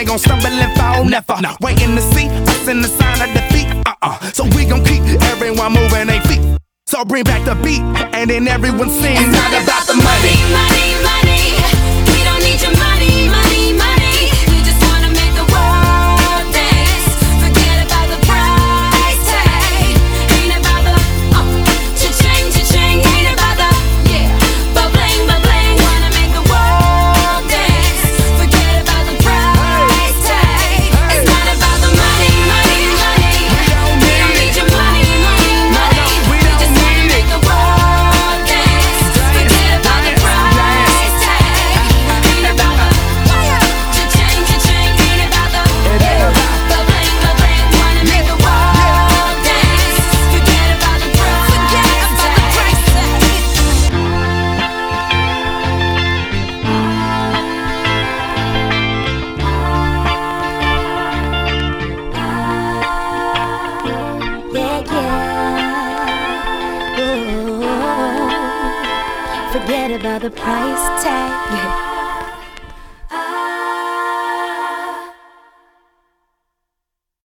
ain't gon' stumble and fall, never. Waiting to see us in the sign of defeat. So we gon' keep everyone moving their feet. So bring back the beat, and then everyone sings. It's not about the money, money, money. We don't need your money, money, money. We just wanna make the world dance. Forget about the price tag. Ain't about the cha-ching, cha-ching. Ain't about the ba-bling, ba-bling. Wanna make the world dance. Forget about the price tag. It's not about the money, money, money. We don't need your money, money, money. We just wanna make the world dance. Forget about the price tag. Ain't about the cha-ching, cha-ching. Ain't about the ba-bling, ba-bling. Wanna make the world dance. Forget about the price tag. Forget about the price tag.